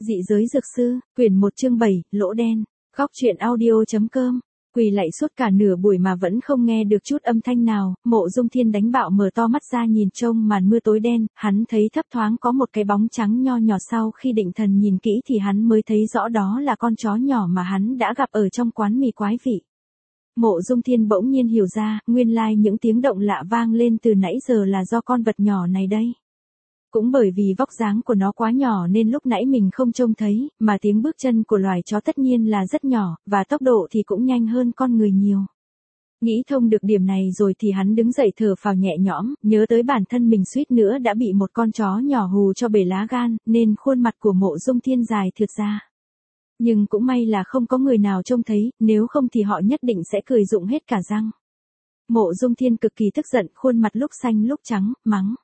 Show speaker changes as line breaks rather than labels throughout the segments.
Dị giới dược sư, quyển 1 chương 7, lỗ đen. Góc truyện audio.com. Quỳ lạy suốt cả nửa buổi mà vẫn không nghe được chút âm thanh nào, Mộ Dung Thiên đánh bạo mở to mắt ra nhìn trông màn mưa tối đen, hắn thấy thấp thoáng có một cái bóng trắng nho nhỏ, sau khi định thần nhìn kỹ thì hắn mới thấy rõ đó là con chó nhỏ mà hắn đã gặp ở trong quán mì quái vị. Mộ Dung Thiên bỗng nhiên hiểu ra, nguyên lai những tiếng động lạ vang lên từ nãy giờ là do con vật nhỏ này đây. Cũng bởi vì vóc dáng của nó quá nhỏ nên lúc nãy mình không trông thấy, mà tiếng bước chân của loài chó tất nhiên là rất nhỏ, và tốc độ thì cũng nhanh hơn con người nhiều. Nghĩ thông được điểm này rồi thì hắn đứng dậy thở phào nhẹ nhõm, nhớ tới bản thân mình suýt nữa đã bị một con chó nhỏ hù cho bể lá gan, nên khuôn mặt của Mộ Dung Thiên dài thượt ra. Nhưng cũng may là không có người nào trông thấy, nếu không thì họ nhất định sẽ cười rụng hết cả răng. Mộ Dung Thiên cực kỳ tức giận, khuôn mặt lúc xanh lúc trắng, mắng.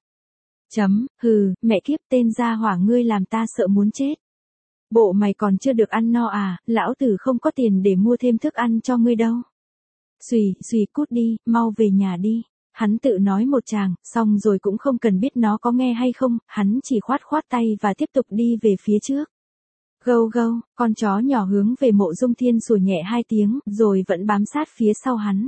Hừ, mẹ kiếp, tên gia hỏa ngươi làm ta sợ muốn chết. Bộ mày còn chưa được ăn no à, lão tử không có tiền để mua thêm thức ăn cho ngươi đâu. Xùy cút đi, mau về nhà đi. Hắn tự nói một tràng, xong rồi cũng không cần biết nó có nghe hay không, hắn chỉ khoát tay và tiếp tục đi về phía trước. Gâu, con chó nhỏ hướng về Mộ Dung Thiên sủa nhẹ 2 tiếng, rồi vẫn bám sát phía sau hắn.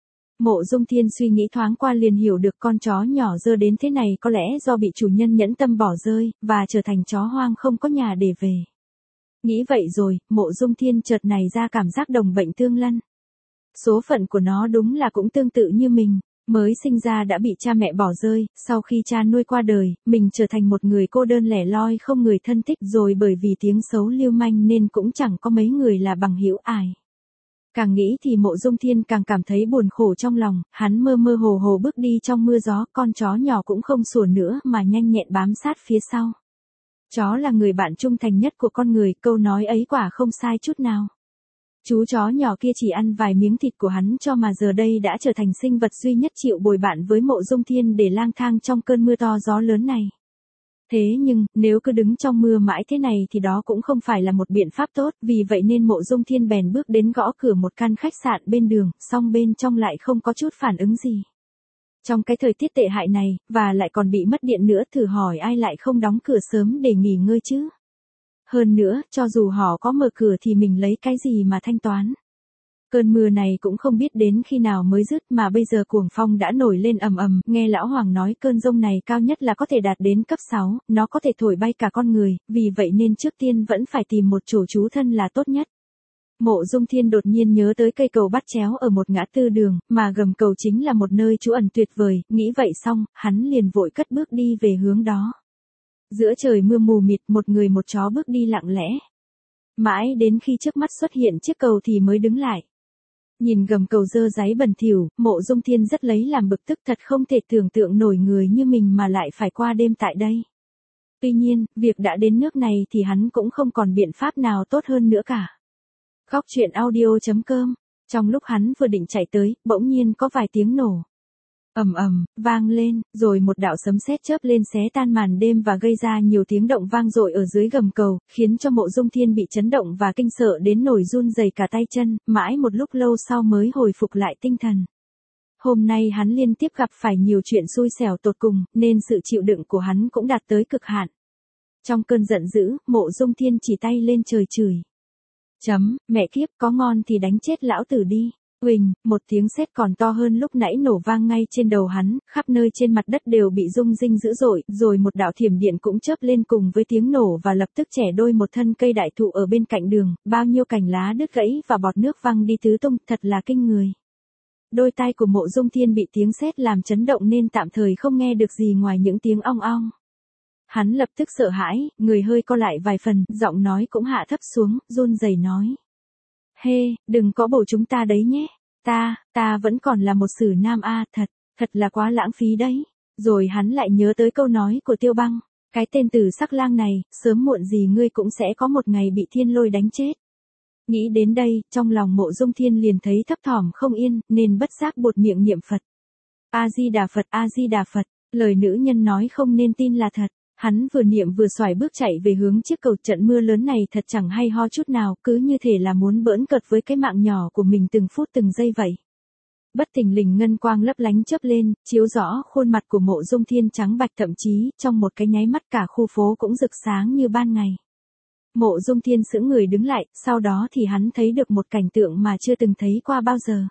Mộ Dung Thiên suy nghĩ thoáng qua liền hiểu được con chó nhỏ dơ đến thế này có lẽ do bị chủ nhân nhẫn tâm bỏ rơi, và trở thành chó hoang không có nhà để về. Nghĩ vậy rồi, Mộ Dung Thiên chợt nảy ra cảm giác đồng bệnh tương lân. Số phận của nó đúng là cũng tương tự như mình, mới sinh ra đã bị cha mẹ bỏ rơi, sau khi cha nuôi qua đời, mình trở thành một người cô đơn lẻ loi không người thân thích, rồi bởi vì tiếng xấu lưu manh nên cũng chẳng có mấy người là bằng hữu ai. Càng nghĩ thì Mộ Dung Thiên càng cảm thấy buồn khổ trong lòng, hắn mơ mơ hồ hồ bước đi trong mưa gió, con chó nhỏ cũng không sủa nữa mà nhanh nhẹn bám sát phía sau. Chó là người bạn trung thành nhất của con người, câu nói ấy quả không sai chút nào. Chú chó nhỏ kia chỉ ăn vài miếng thịt của hắn cho mà giờ đây đã trở thành sinh vật duy nhất chịu bồi bạn với Mộ Dung Thiên để lang thang trong cơn mưa to gió lớn này. Thế nhưng, nếu cứ đứng trong mưa mãi thế này thì đó cũng không phải là một biện pháp tốt, vì vậy nên Mộ Dung Thiên bèn bước đến gõ cửa một căn khách sạn bên đường, song bên trong lại không có chút phản ứng gì. Trong cái thời tiết tệ hại này, và lại còn bị mất điện nữa, thử hỏi ai lại không đóng cửa sớm để nghỉ ngơi chứ? Hơn nữa, cho dù họ có mở cửa thì mình lấy cái gì mà thanh toán? Cơn mưa này cũng không biết đến khi nào mới dứt mà bây giờ cuồng phong đã nổi lên ầm ầm, nghe lão Hoàng nói cơn giông này cao nhất là có thể đạt đến cấp 6, nó có thể thổi bay cả con người, vì vậy nên trước tiên vẫn phải tìm một chỗ trú thân là tốt nhất. Mộ Dung Thiên đột nhiên nhớ tới cây cầu bắt chéo ở một ngã tư đường, mà gầm cầu chính là một nơi trú ẩn tuyệt vời, nghĩ vậy xong, hắn liền vội cất bước đi về hướng đó. Giữa trời mưa mù mịt, một người một chó bước đi lặng lẽ. Mãi đến khi trước mắt xuất hiện chiếc cầu thì mới đứng lại. Nhìn gầm cầu dơ dáy bẩn thỉu, Mộ Dung Thiên rất lấy làm bực tức, thật không thể tưởng tượng nổi người như mình mà lại phải qua đêm tại đây. Tuy nhiên, việc đã đến nước này thì hắn cũng không còn biện pháp nào tốt hơn nữa cả. Góc truyện audio.com. Trong lúc hắn vừa định chạy tới, bỗng nhiên có vài tiếng nổ vang lên, rồi một đạo sấm sét chớp lên xé tan màn đêm và gây ra nhiều tiếng động vang dội ở dưới gầm cầu, khiến cho Mộ Dung Thiên bị chấn động và kinh sợ đến nổi run rẩy cả tay chân, mãi một lúc lâu sau mới hồi phục lại tinh thần. Hôm nay hắn liên tiếp gặp phải nhiều chuyện xui xẻo tột cùng, nên sự chịu đựng của hắn cũng đạt tới cực hạn. Trong cơn giận dữ, Mộ Dung Thiên chỉ tay lên trời chửi. Mẹ kiếp, có ngon thì đánh chết lão tử đi. Uỳnh, một tiếng sét còn to hơn lúc nãy nổ vang ngay trên đầu hắn, khắp nơi trên mặt đất đều bị rung rinh dữ dội, rồi một đạo thiểm điện cũng chớp lên cùng với tiếng nổ và lập tức chẻ đôi một thân cây đại thụ ở bên cạnh đường, bao nhiêu cành lá đứt gãy và bọt nước văng đi tứ tung, thật là kinh người. Đôi tai của Mộ Dung Thiên bị tiếng sét làm chấn động nên tạm thời không nghe được gì ngoài những tiếng ong ong. Hắn lập tức sợ hãi, người hơi co lại vài phần, giọng nói cũng hạ thấp xuống, run rẩy nói. Đừng có bổ chúng ta đấy nhé. Ta vẫn còn là một sử nam a, thật là quá lãng phí đấy. Rồi hắn lại nhớ tới câu nói của Tiêu Băng, cái tên Tử Sắc Lang này, sớm muộn gì ngươi cũng sẽ có một ngày bị thiên lôi đánh chết. Nghĩ đến đây, trong lòng Mộ Dung Thiên liền thấy thấp thỏm không yên, nên bất giác buột miệng niệm Phật. A Di Đà Phật, A Di Đà Phật, lời nữ nhân nói không nên tin là thật. Hắn vừa niệm vừa xoài bước chạy về hướng chiếc cầu. Trận mưa lớn này thật chẳng hay ho chút nào, cứ như thể là muốn bỡn cợt với cái mạng nhỏ của mình từng phút từng giây vậy. Bất thình lình ngân quang lấp lánh chớp lên, chiếu rõ khuôn mặt của Mộ Dung Thiên trắng bạch, thậm chí trong một cái nháy mắt cả khu phố cũng rực sáng như ban ngày. Mộ Dung Thiên sững người đứng lại, sau đó thì hắn thấy được một cảnh tượng mà chưa từng thấy qua bao giờ.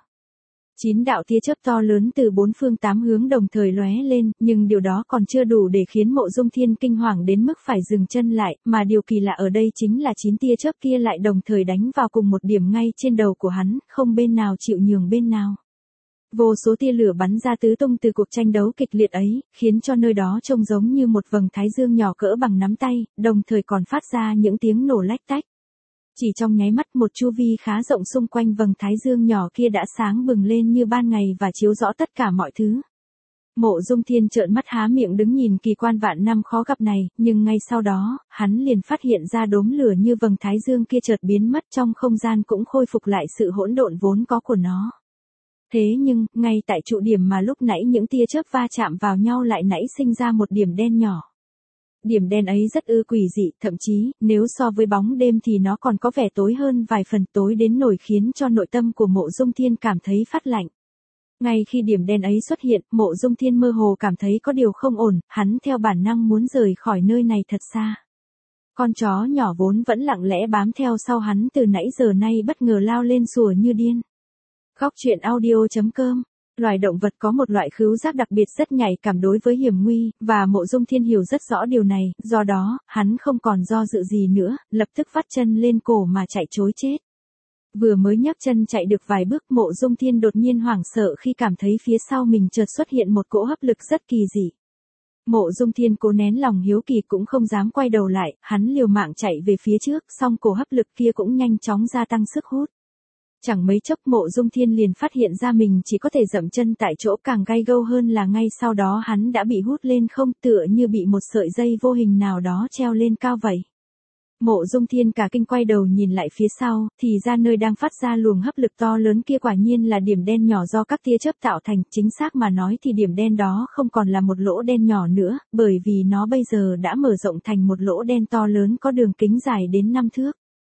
9 đạo tia chớp to lớn từ 4 phương 8 hướng đồng thời lóe lên, nhưng điều đó còn chưa đủ để khiến Mộ Dung Thiên kinh hoàng đến mức phải dừng chân lại, mà điều kỳ lạ ở đây chính là 9 tia chớp kia lại đồng thời đánh vào cùng một điểm ngay trên đầu của hắn, không bên nào chịu nhường bên nào. Vô số tia lửa bắn ra tứ tung từ cuộc tranh đấu kịch liệt ấy, khiến cho nơi đó trông giống như một vầng thái dương nhỏ cỡ bằng nắm tay, đồng thời còn phát ra những tiếng nổ lách tách. Chỉ trong nháy mắt một chu vi khá rộng xung quanh vầng thái dương nhỏ kia đã sáng bừng lên như ban ngày và chiếu rõ tất cả mọi thứ. Mộ Dung Thiên trợn mắt há miệng đứng nhìn kỳ quan vạn năm khó gặp này, nhưng ngay sau đó, hắn liền phát hiện ra đốm lửa như vầng thái dương kia chợt biến mất trong không gian cũng khôi phục lại sự hỗn độn vốn có của nó. Thế nhưng, ngay tại trụ điểm mà lúc nãy những tia chớp va chạm vào nhau lại nảy sinh ra một điểm đen nhỏ. Điểm đen ấy rất quỷ dị, thậm chí, nếu so với bóng đêm thì nó còn có vẻ tối hơn vài phần, tối đến nổi khiến cho nội tâm của Mộ Dung Thiên cảm thấy phát lạnh. Ngay khi điểm đen ấy xuất hiện, Mộ Dung Thiên mơ hồ cảm thấy có điều không ổn, hắn theo bản năng muốn rời khỏi nơi này thật xa. Con chó nhỏ vốn vẫn lặng lẽ bám theo sau hắn từ nãy giờ nay bất ngờ lao lên sủa như điên. Góc truyện audio.com. Loài động vật có một loại khứu giác đặc biệt rất nhạy cảm đối với hiểm nguy, và Mộ Dung Thiên hiểu rất rõ điều này, do đó, hắn không còn do dự gì nữa, lập tức vắt chân lên cổ mà chạy trối chết. Vừa mới nhấc chân chạy được vài bước, Mộ Dung Thiên đột nhiên hoảng sợ khi cảm thấy phía sau mình chợt xuất hiện một cỗ hấp lực rất kỳ dị. Mộ Dung Thiên cố nén lòng hiếu kỳ cũng không dám quay đầu lại, hắn liều mạng chạy về phía trước, song cổ hấp lực kia cũng nhanh chóng gia tăng sức hút. Chẳng mấy chốc Mộ Dung Thiên liền phát hiện ra mình chỉ có thể dậm chân tại chỗ, càng gay gâu hơn là ngay sau đó hắn đã bị hút lên không, tựa như bị một sợi dây vô hình nào đó treo lên cao vậy. Mộ Dung Thiên cả kinh quay đầu nhìn lại phía sau, thì ra nơi đang phát ra luồng hấp lực to lớn kia quả nhiên là điểm đen nhỏ do các tia chớp tạo thành, chính xác mà nói thì điểm đen đó không còn là một lỗ đen nhỏ nữa, bởi vì nó bây giờ đã mở rộng thành một lỗ đen to lớn có đường kính dài đến 5 thước.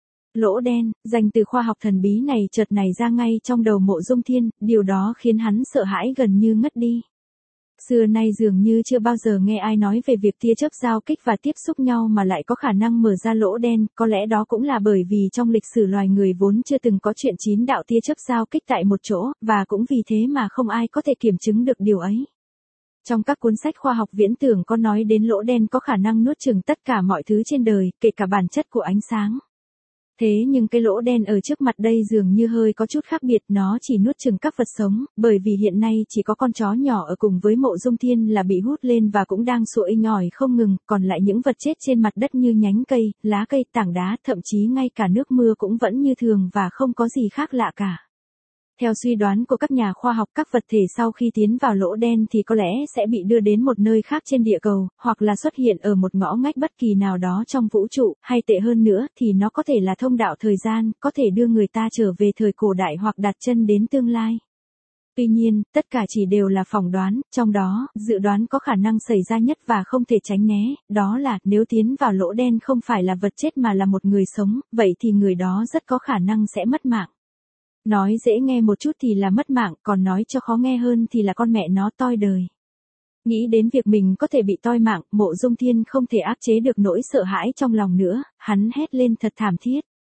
Lỗ đen, danh từ khoa học thần bí này chợt nảy ra ngay trong đầu Mộ Dung Thiên, điều đó khiến hắn sợ hãi gần như ngất đi. Xưa nay dường như chưa bao giờ nghe ai nói về việc tia chớp giao kích và tiếp xúc nhau mà lại có khả năng mở ra lỗ đen, có lẽ đó cũng là bởi vì trong lịch sử loài người vốn chưa từng có chuyện 9 đạo tia chớp giao kích tại một chỗ, và cũng vì thế mà không ai có thể kiểm chứng được điều ấy. Trong các cuốn sách khoa học viễn tưởng có nói đến lỗ đen có khả năng nuốt chửng tất cả mọi thứ trên đời, kể cả bản chất của ánh sáng. Thế nhưng cái lỗ đen ở trước mặt đây dường như hơi có chút khác biệt, nó chỉ nuốt chửng các vật sống, bởi vì hiện nay chỉ có con chó nhỏ ở cùng với Mộ Dung Thiên là bị hút lên và cũng đang sủa inh ỏi không ngừng, còn lại những vật chết trên mặt đất như nhánh cây, lá cây, tảng đá, thậm chí ngay cả nước mưa cũng vẫn như thường và không có gì khác lạ cả. Theo suy đoán của các nhà khoa học, các vật thể sau khi tiến vào lỗ đen thì có lẽ sẽ bị đưa đến một nơi khác trên địa cầu, hoặc là xuất hiện ở một ngõ ngách bất kỳ nào đó trong vũ trụ, hay tệ hơn nữa thì nó có thể là thông đạo thời gian, có thể đưa người ta trở về thời cổ đại hoặc đặt chân đến tương lai. Tuy nhiên, tất cả chỉ đều là phỏng đoán, trong đó, dự đoán có khả năng xảy ra nhất và không thể tránh né, đó là nếu tiến vào lỗ đen không phải là vật chết mà là một người sống, vậy thì người đó rất có khả năng sẽ mất mạng. Nói dễ nghe một chút thì là mất mạng, còn nói cho khó nghe hơn thì là con mẹ nó toi đời. Nghĩ đến việc mình có thể bị toi mạng, Mộ Dung Thiên không thể áp chế được nỗi sợ hãi trong lòng nữa, hắn hét lên thật thảm thiết.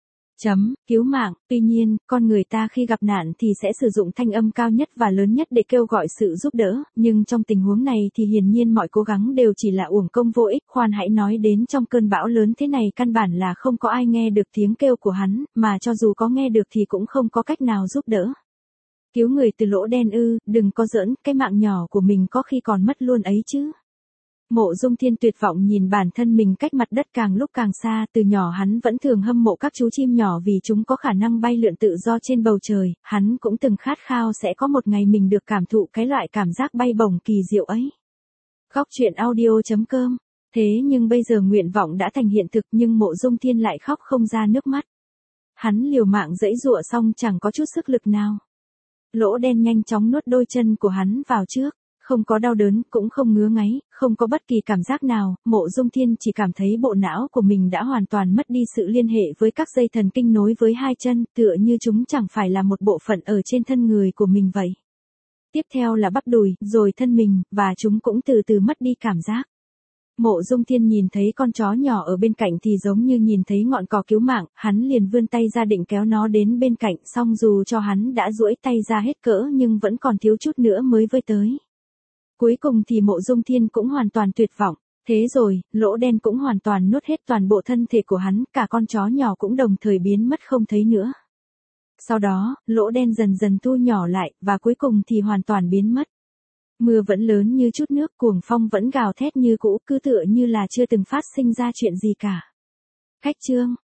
Cứu mạng, tuy nhiên, con người ta khi gặp nạn thì sẽ sử dụng thanh âm cao nhất và lớn nhất để kêu gọi sự giúp đỡ, nhưng trong tình huống này thì hiển nhiên mọi cố gắng đều chỉ là uổng công vô ích, khoan hãy nói đến trong cơn bão lớn thế này căn bản là không có ai nghe được tiếng kêu của hắn, mà cho dù có nghe được thì cũng không có cách nào giúp đỡ. Cứu người từ lỗ đen ư, đừng có giỡn, cái mạng nhỏ của mình có khi còn mất luôn ấy chứ. Mộ Dung Thiên tuyệt vọng nhìn bản thân mình cách mặt đất càng lúc càng xa, từ nhỏ hắn vẫn thường hâm mộ các chú chim nhỏ vì chúng có khả năng bay lượn tự do trên bầu trời, hắn cũng từng khát khao sẽ có một ngày mình được cảm thụ cái loại cảm giác bay bổng kỳ diệu ấy. Góc truyện audio.com. Thế nhưng bây giờ nguyện vọng đã thành hiện thực, nhưng Mộ Dung Thiên lại khóc không ra nước mắt. Hắn liều mạng giãy giụa xong chẳng có chút sức lực nào. Lỗ đen nhanh chóng nuốt đôi chân của hắn vào trước. Không có đau đớn, cũng không ngứa ngáy, không có bất kỳ cảm giác nào, Mộ Dung Thiên chỉ cảm thấy bộ não của mình đã hoàn toàn mất đi sự liên hệ với các dây thần kinh nối với hai chân, tựa như chúng chẳng phải là một bộ phận ở trên thân người của mình vậy. Tiếp theo là bắp đùi, rồi thân mình, và chúng cũng từ từ mất đi cảm giác. Mộ Dung Thiên nhìn thấy con chó nhỏ ở bên cạnh thì giống như nhìn thấy ngọn cỏ cứu mạng, hắn liền vươn tay ra định kéo nó đến bên cạnh, song dù cho hắn đã duỗi tay ra hết cỡ nhưng vẫn còn thiếu chút nữa mới với tới. Cuối cùng thì Mộ Dung Thiên cũng hoàn toàn tuyệt vọng, thế rồi, lỗ đen cũng hoàn toàn nuốt hết toàn bộ thân thể của hắn, cả con chó nhỏ cũng đồng thời biến mất không thấy nữa. Sau đó, lỗ đen dần dần thu nhỏ lại, và cuối cùng thì hoàn toàn biến mất. Mưa vẫn lớn như chút nước, cuồng phong vẫn gào thét như cũ, cứ tựa như là chưa từng phát sinh ra chuyện gì cả. Khách chương